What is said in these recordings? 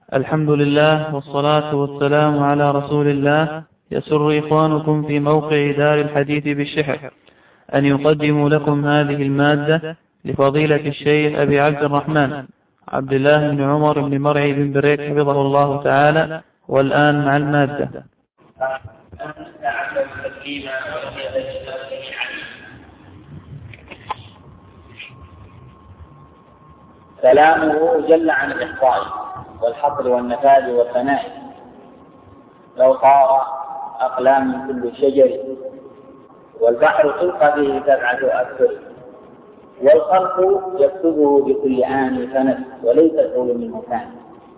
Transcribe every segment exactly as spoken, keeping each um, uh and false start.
الحمد لله والصلاة والسلام على رسول الله. يسر إخوانكم في موقع دار الحديث بالشحر أن يقدموا لكم هذه المادة لفضيلة الشيخ أبي عبد الرحمن عبد الله بن عمر بن مرعي بن بريك حفظه الله تعالى. والآن مع المادة. كلامه جل عن الإحصاء والحصر والنفاذ والثناء. لو طار أقلام من كل شجر والبحر تلقى به سبعة أبحر والخلق يكتبه بكل آن فنس وليس القول منه كان.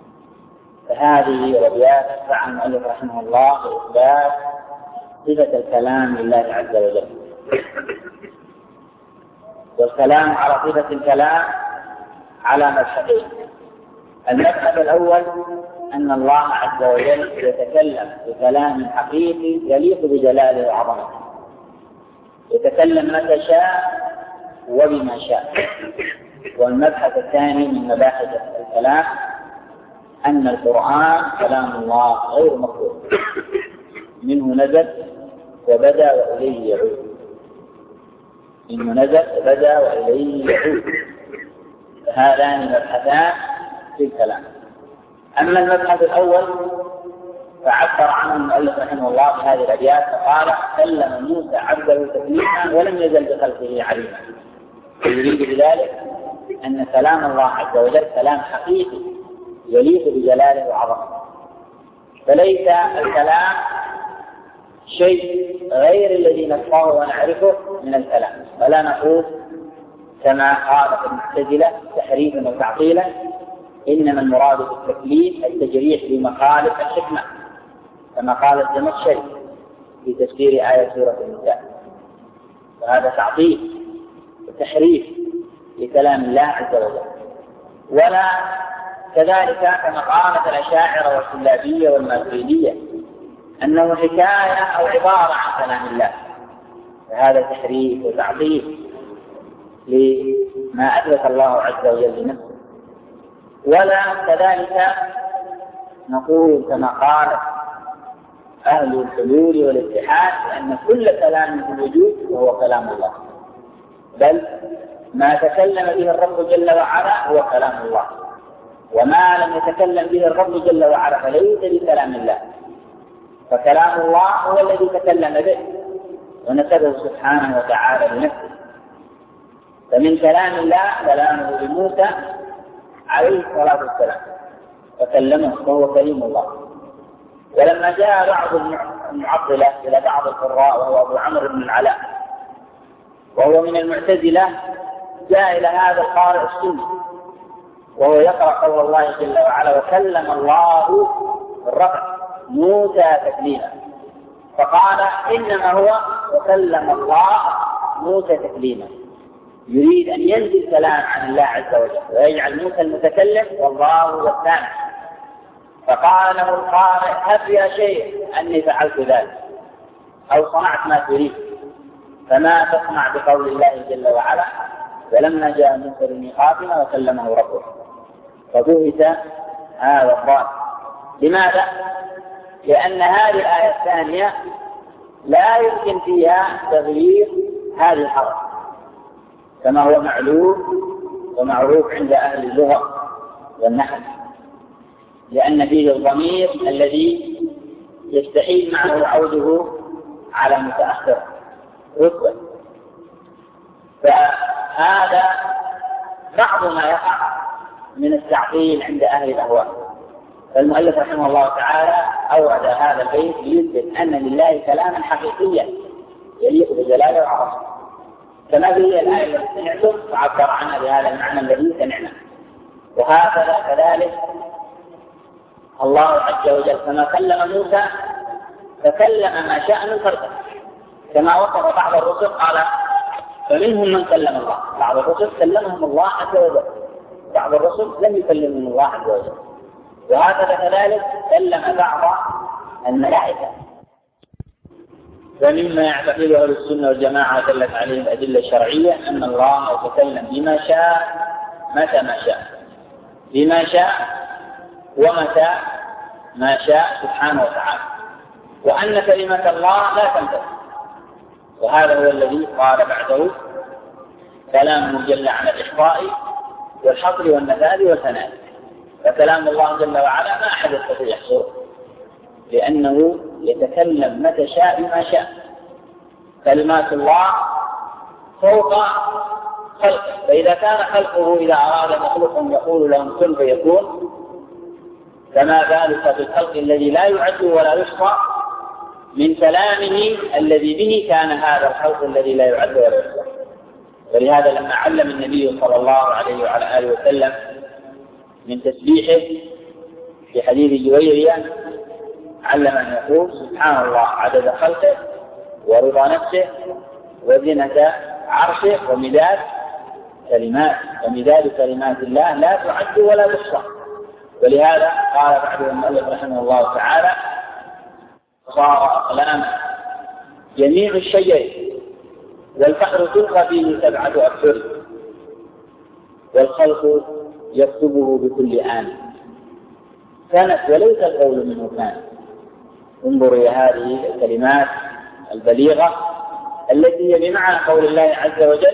فهذه الأبيات عن المؤلف رحمه الله إثبات صفة الكلام لله عز وجل. والكلام على صفة الكلام على مبحثين. المبحث الأول أن الله عز وجل يتكلم بكلام حقيقي يليق بجلاله وعظمته، يتكلم متى شاء وبما شاء. والمبحث الثاني من مباحث الكلام أن القرآن كلام الله غير مخلوق، منه نزل وبدأ وإليه يعود، منه نزل وبدأ وإليه يعود. هذان مبحثان في الكلام. أما المبحث الأول فعبر عنه المؤلف رحمه الله بهذه الأبيات فقال: كلم موسى عبده تكليما ولم يزل بخلقه عليما. يريد بذلك أن كلام الله عز وجل كلام حقيقي يليق بجلاله وعظمته، فليس الكلام شيء غير الذي نفقه ونعرفه من الكلام. فلا نقول كما قالت المعتزلة تحريفا وتعطيلا إنما المراد بالتكليف التجريح بمخالف الحكمة، كما قال الزمخشري في تفسير آية سورة النساء. وهذا تعطيل وتحريف لكلام الله عز وجل. ولا كذلك كما قالت الأشاعرة والكلابية والماتريدية أنه حكاية أو عبارة عن كلام الله، فهذا تحريف وتعطيل لما أثبت الله عز وجل لنفسه. ولا كذلك نقول كما قال أهل الحلول والاتحاد أن كل كلام في الوجود وهو كلام الله، بل ما تكلم به الرب جل وعلا هو كلام الله، وما لم يتكلم به الرب جل وعلا فليس بكلام الله. فكلام الله هو الذي تكلم به ونسبه سبحانه وتعالى لنفسه. فمن كلام الله كلامه لموسى عليه الصلاة والسلام وكلمه فهو كليم الله. ولما جاء بعض المعطلة إلى بعض القراء وهو أبو عمرو بن العلاء وهو من المعتزلة جاء إلى هذا القارئ السني وهو يقرأ قول الله جل وعلا: وكلم الله بالرفع موسى تكليما، فقال إنما هو وكلم الله موسى تكليما. يريد أن ينزل كلام عن الله عز وجل ويجعل موسى المتكلم والله هو السامع. فقال له القارئ: هب يا شيخ أني فعلت ذلك أو صنعت ما تريد، فما تصنع بقول الله جل وعلا: ولما جاء موسى لميقاتنا وكلمه ربه. فبهت هذا الضال. لماذا؟ لأن هذه الآية الثانية لا يمكن فيها تغيير هذه الحرف كما هو معلوم ومعروف عند أهل اللغة والنحو، لأن فيه الضمير الذي يستحيل معه عوده على متأخر رتبة. فهذا بعض ما يقع من التعطيل عند أهل الأهواء. فالمؤلف رحمه الله تعالى أورد هذا البيت ليثبت أن لله كلاما حقيقيا يليق بجلاله وعظمته، كما به الآية التي سمعتم فعبر عنها بهذا المعنى الذي سمعنا. وهكذا كذلك الله عز وجل كما كلم موسى فكلم ما شاء من خلقه، كما وصف بعض الرسل قال: فمنهم من كلم الله. بعض الرسل كلمهم الله عز وجل، بعض الرسل لم يكلمهم الله عز وجل. وهكذا كذلك كلم بعض الملائكة. ومما يعتقده أهل السنة والجماعة دلت عليه الأدلة الشرعية أن الله يتكلم بما شاء متى ما شاء، بما شاء ومتى ما شاء سبحانه وتعالى، وأن كلمة الله لا تنتهي. وهذا هو الذي قال بعده كلام جل عن الإحصاء والحصر والنفاذ والثناء. فكلام الله جل وعلا ما أحد يستطيع يحصره، لأنه يتكلم متى شاء ما شاء. كلمات الله فوق خلقه، فإذا كان خلقه إذا أراد مخلوق يقول لهم كن فيكون، فما بالك بالخلق الذي لا يعد ولا يحصى من كلامه الذي به كان هذا الخلق الذي لا يعد ولا يحصى. ولهذا لما علم النبي صلى الله عليه وعلى آله وسلم من تسبيحه في حديث جويرية، علم أن يقول سبحان الله عدد خلقه ورضا نفسه وزنة عرشه ومداد كلمات ومداد كلمات الله لا تعد ولا تحصى. ولهذا قال بعد المؤلف رحمه الله تعالى صار أقلام جميع الشجر والبحر تلقى فيه سبعة أبحر والخلق يكتبه بكل آن كانت وليس القول منه كان. انظروا إلى هذه الكلمات البليغة التي هي بمعنى قول الله عز وجل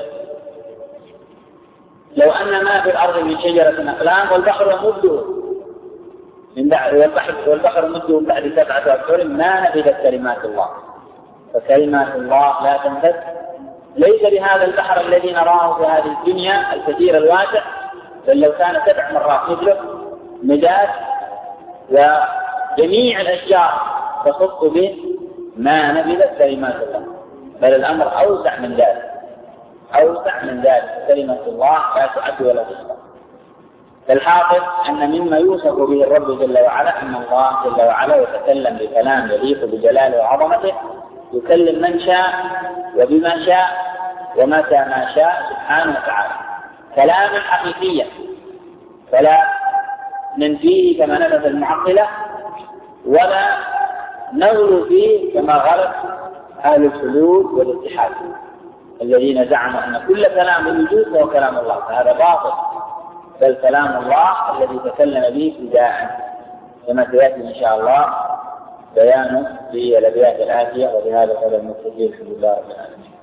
لو أن ما في الأرض من شجرة أقلام والبحر يمده من بعد والبحر والبحر يمده من بعد سبعة أبحر ما نفذت كلمات الله. فكلمات الله لا تنفذ، ليس بهذا البحر الذي نراه في هذه الدنيا الكثير الواسع، بل لو كان سبع مرات مثله مداد وجميع الأشجار تصف به ما نفذت كلمات الله. بل الأمر أوسع من ذلك، أوسع من ذلك. كلمة الله لا تعد ولا تحصى. فالحاصل أن مما يوصف به الرب جل وعلا أن الله جل وعلا يتكلم بكلام يليق بجلاله وعظمته، يكلم من شاء وبما شاء ومتى ما شاء سبحانه وتعالى كلاما حقيقيا، فلا ننفيه كما نفذ المعطلة ولا نغلو فيه كما غلط أهل الحلول والاتحاد الذين زعموا أن كل كلام الوجود هو كلام الله، فهذا باطل. بل كلام الله الذي تكلم به ابتداء، كما سيأتي إن شاء الله بيانه في الأبيات الآتية. وبهذا قدر المستجيب الحمد لله رب العالمين.